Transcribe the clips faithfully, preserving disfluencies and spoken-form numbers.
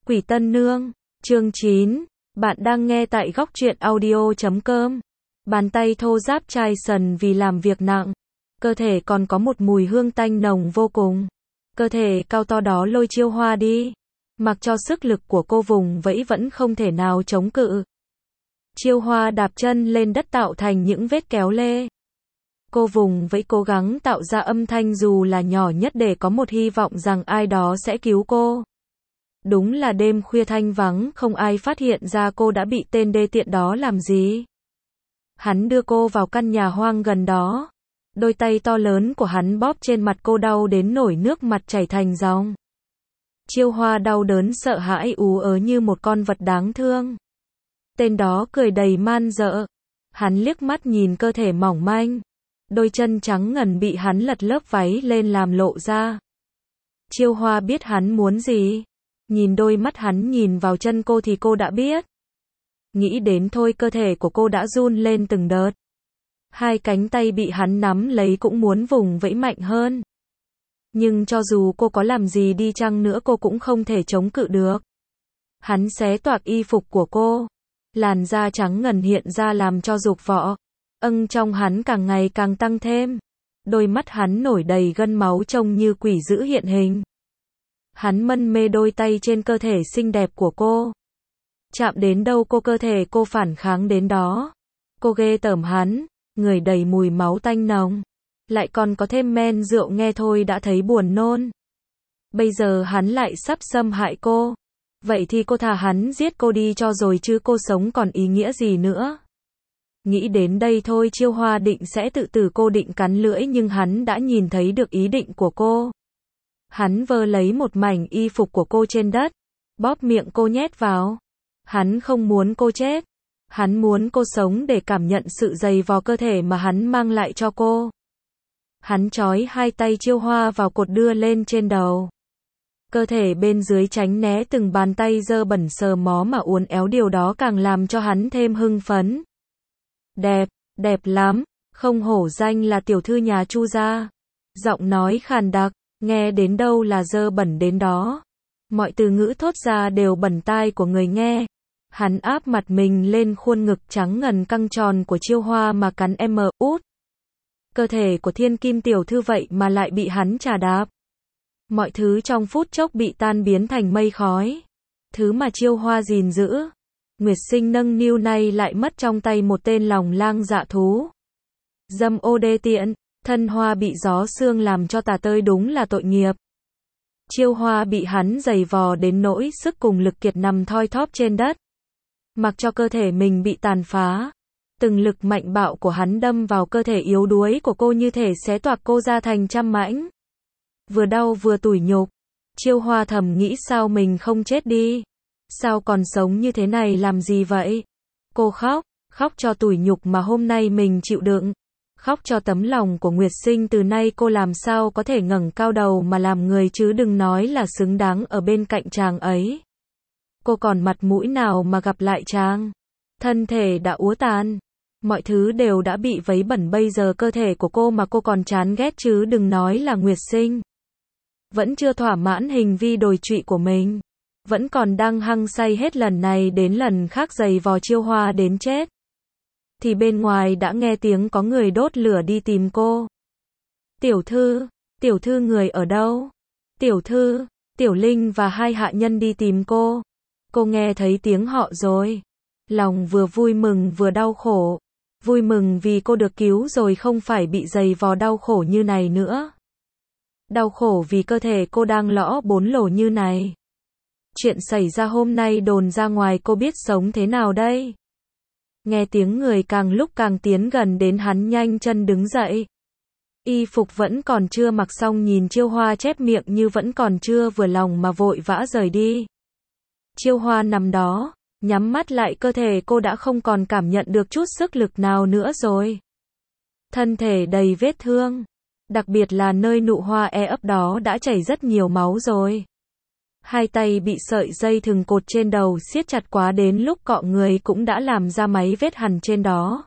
Quỷ Tân Nương, chương chín. Bạn đang nghe tại góc truyện audio chấm com. Bàn tay thô ráp chai sần vì làm việc nặng. Cơ thể còn có một mùi hương tanh nồng vô cùng. Cơ thể cao to đó lôi Chiêu Hoa đi. Mặc cho sức lực của cô vùng vẫy vẫn không thể nào chống cự. Chiêu Hoa đạp chân lên đất tạo thành những vết kéo lê. Cô vùng vẫy cố gắng tạo ra âm thanh dù là nhỏ nhất để có một hy vọng rằng ai đó sẽ cứu cô. Đúng là đêm khuya thanh vắng, không ai phát hiện ra cô đã bị tên đê tiện đó làm gì. Hắn đưa cô vào căn nhà hoang gần đó. Đôi tay to lớn của hắn bóp trên mặt cô đau đến nổi nước mặt chảy thành dòng. Chiêu Hoa đau đớn sợ hãi ú ớ như một con vật đáng thương. Tên đó cười đầy man dợ. Hắn liếc mắt nhìn cơ thể mỏng manh. Đôi chân trắng ngần bị hắn lật lớp váy lên làm lộ ra. Chiêu Hoa biết hắn muốn gì. Nhìn đôi mắt hắn nhìn vào chân cô thì cô đã biết. Nghĩ đến thôi cơ thể của cô đã run lên từng đợt. Hai cánh tay bị hắn nắm lấy cũng muốn vùng vẫy mạnh hơn. Nhưng cho dù cô có làm gì đi chăng nữa cô cũng không thể chống cự được. Hắn xé toạc y phục của cô. Làn da trắng ngần hiện ra làm cho dục vọng âng trong hắn càng ngày càng tăng thêm. Đôi mắt hắn nổi đầy gân máu trông như quỷ dữ hiện hình. Hắn mân mê đôi tay trên cơ thể xinh đẹp của cô. Chạm đến đâu cô cơ thể cô phản kháng đến đó. Cô ghê tởm hắn, người đầy mùi máu tanh nồng. Lại còn có thêm men rượu nghe thôi đã thấy buồn nôn. Bây giờ hắn lại sắp xâm hại cô. Vậy thì cô thà hắn giết cô đi cho rồi chứ cô sống còn ý nghĩa gì nữa. Nghĩ đến đây thôi Chiêu Hoa định sẽ tự tử, cô định cắn lưỡi nhưng hắn đã nhìn thấy được ý định của cô. Hắn vơ lấy một mảnh y phục của cô trên đất, bóp miệng cô nhét vào. Hắn không muốn cô chết. Hắn muốn cô sống để cảm nhận sự dày vò cơ thể mà hắn mang lại cho cô. Hắn trói hai tay Chiêu Hoa vào cột đưa lên trên đầu. Cơ thể bên dưới tránh né từng bàn tay dơ bẩn sờ mó mà uốn éo, điều đó càng làm cho hắn thêm hưng phấn. Đẹp, đẹp lắm, không hổ danh là tiểu thư nhà Chu gia. Giọng nói khàn đặc, nghe đến đâu là dơ bẩn đến đó. Mọi từ ngữ thốt ra đều bẩn tai của người nghe. Hắn áp mặt mình lên khuôn ngực trắng ngần căng tròn của Chiêu Hoa mà cắn em út. Cơ thể của thiên kim tiểu thư vậy mà lại bị hắn trà đạp. Mọi thứ trong phút chốc bị tan biến thành mây khói. Thứ mà Chiêu Hoa gìn giữ, Nguyệt Sinh nâng niu nay lại mất trong tay một tên lòng lang dạ thú. Dâm ô đê tiện, thân Hoa bị gió sương làm cho tả tơi, đúng là tội nghiệp. Chiêu Hoa bị hắn giày vò đến nỗi sức cùng lực kiệt nằm thoi thóp trên đất. Mặc cho cơ thể mình bị tàn phá. Từng lực mạnh bạo của hắn đâm vào cơ thể yếu đuối của cô như thể xé toạc cô ra thành trăm mảnh. Vừa đau vừa tủi nhục. Chiêu Hoa thầm nghĩ sao mình không chết đi. Sao còn sống như thế này làm gì vậy? Cô khóc, khóc cho tủi nhục mà hôm nay mình chịu đựng. Khóc cho tấm lòng của Nguyệt Sinh, từ nay cô làm sao có thể ngẩng cao đầu mà làm người chứ đừng nói là xứng đáng ở bên cạnh chàng ấy. Cô còn mặt mũi nào mà gặp lại chàng? Thân thể đã úa tàn. Mọi thứ đều đã bị vấy bẩn, bây giờ cơ thể của cô mà cô còn chán ghét chứ đừng nói là Nguyệt Sinh. Vẫn chưa thỏa mãn hình vi đồi trụy của mình. Vẫn còn đang hăng say hết lần này đến lần khác giày vò Chiêu Hoa đến chết. Thì bên ngoài đã nghe tiếng có người đốt lửa đi tìm cô. Tiểu thư, tiểu thư người ở đâu? Tiểu thư, Tiểu Linh và hai hạ nhân đi tìm cô. Cô nghe thấy tiếng họ rồi. Lòng vừa vui mừng vừa đau khổ. Vui mừng vì cô được cứu rồi, không phải bị giày vò đau khổ như này nữa. Đau khổ vì cơ thể cô đang lõ bốn lỗ như này. Chuyện xảy ra hôm nay đồn ra ngoài, cô biết sống thế nào đây? Nghe tiếng người càng lúc càng tiến gần đến, hắn nhanh chân đứng dậy. Y phục vẫn còn chưa mặc xong, nhìn Chiêu Hoa chép miệng như vẫn còn chưa vừa lòng mà vội vã rời đi. Chiêu Hoa nằm đó, nhắm mắt lại, cơ thể cô đã không còn cảm nhận được chút sức lực nào nữa rồi. Thân thể đầy vết thương, đặc biệt là nơi nụ hoa e ấp đó đã chảy rất nhiều máu rồi. Hai tay bị sợi dây thừng cột trên đầu siết chặt quá đến lúc cọ người cũng đã làm ra mấy vết hằn trên đó.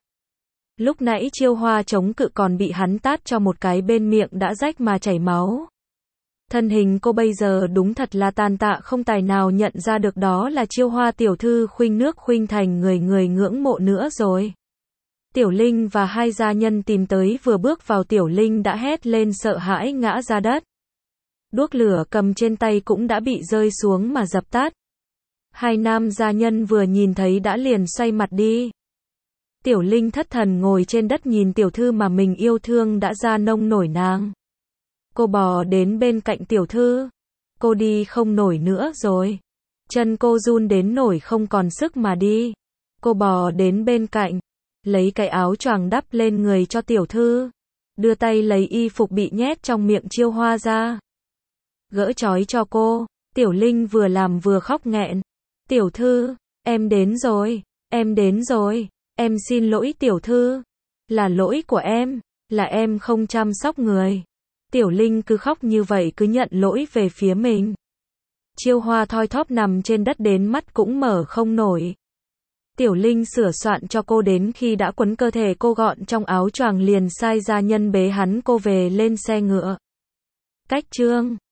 Lúc nãy Chiêu Hoa chống cự còn bị hắn tát cho một cái bên miệng đã rách mà chảy máu. Thân hình cô bây giờ đúng thật là tàn tạ, không tài nào nhận ra được đó là Chiêu Hoa tiểu thư khuynh nước khuynh thành người người ngưỡng mộ nữa rồi. Tiểu Linh và hai gia nhân tìm tới, vừa bước vào Tiểu Linh đã hét lên sợ hãi ngã ra đất. Đuốc lửa cầm trên tay cũng đã bị rơi xuống mà dập tắt. Hai nam gia nhân vừa nhìn thấy đã liền xoay mặt đi. Tiểu Linh thất thần ngồi trên đất nhìn tiểu thư mà mình yêu thương đã ra nông nổi nàng. Cô bò đến bên cạnh tiểu thư. Cô đi không nổi nữa rồi. Chân cô run đến nổi không còn sức mà đi. Cô bò đến bên cạnh, lấy cái áo choàng đắp lên người cho tiểu thư. Đưa tay lấy y phục bị nhét trong miệng Chiêu Hoa ra. Gỡ trói cho cô. Tiểu Linh vừa làm vừa khóc nghẹn. Tiểu thư, em đến rồi, em đến rồi, em xin lỗi tiểu thư. Là lỗi của em, là em không chăm sóc người. Tiểu Linh cứ khóc như vậy, cứ nhận lỗi về phía mình. Chiêu Hoa thoi thóp nằm trên đất đến mắt cũng mở không nổi. Tiểu Linh sửa soạn cho cô đến khi đã quấn cơ thể cô gọn trong áo choàng liền sai gia nhân bế hắn cô về lên xe ngựa. Cách chương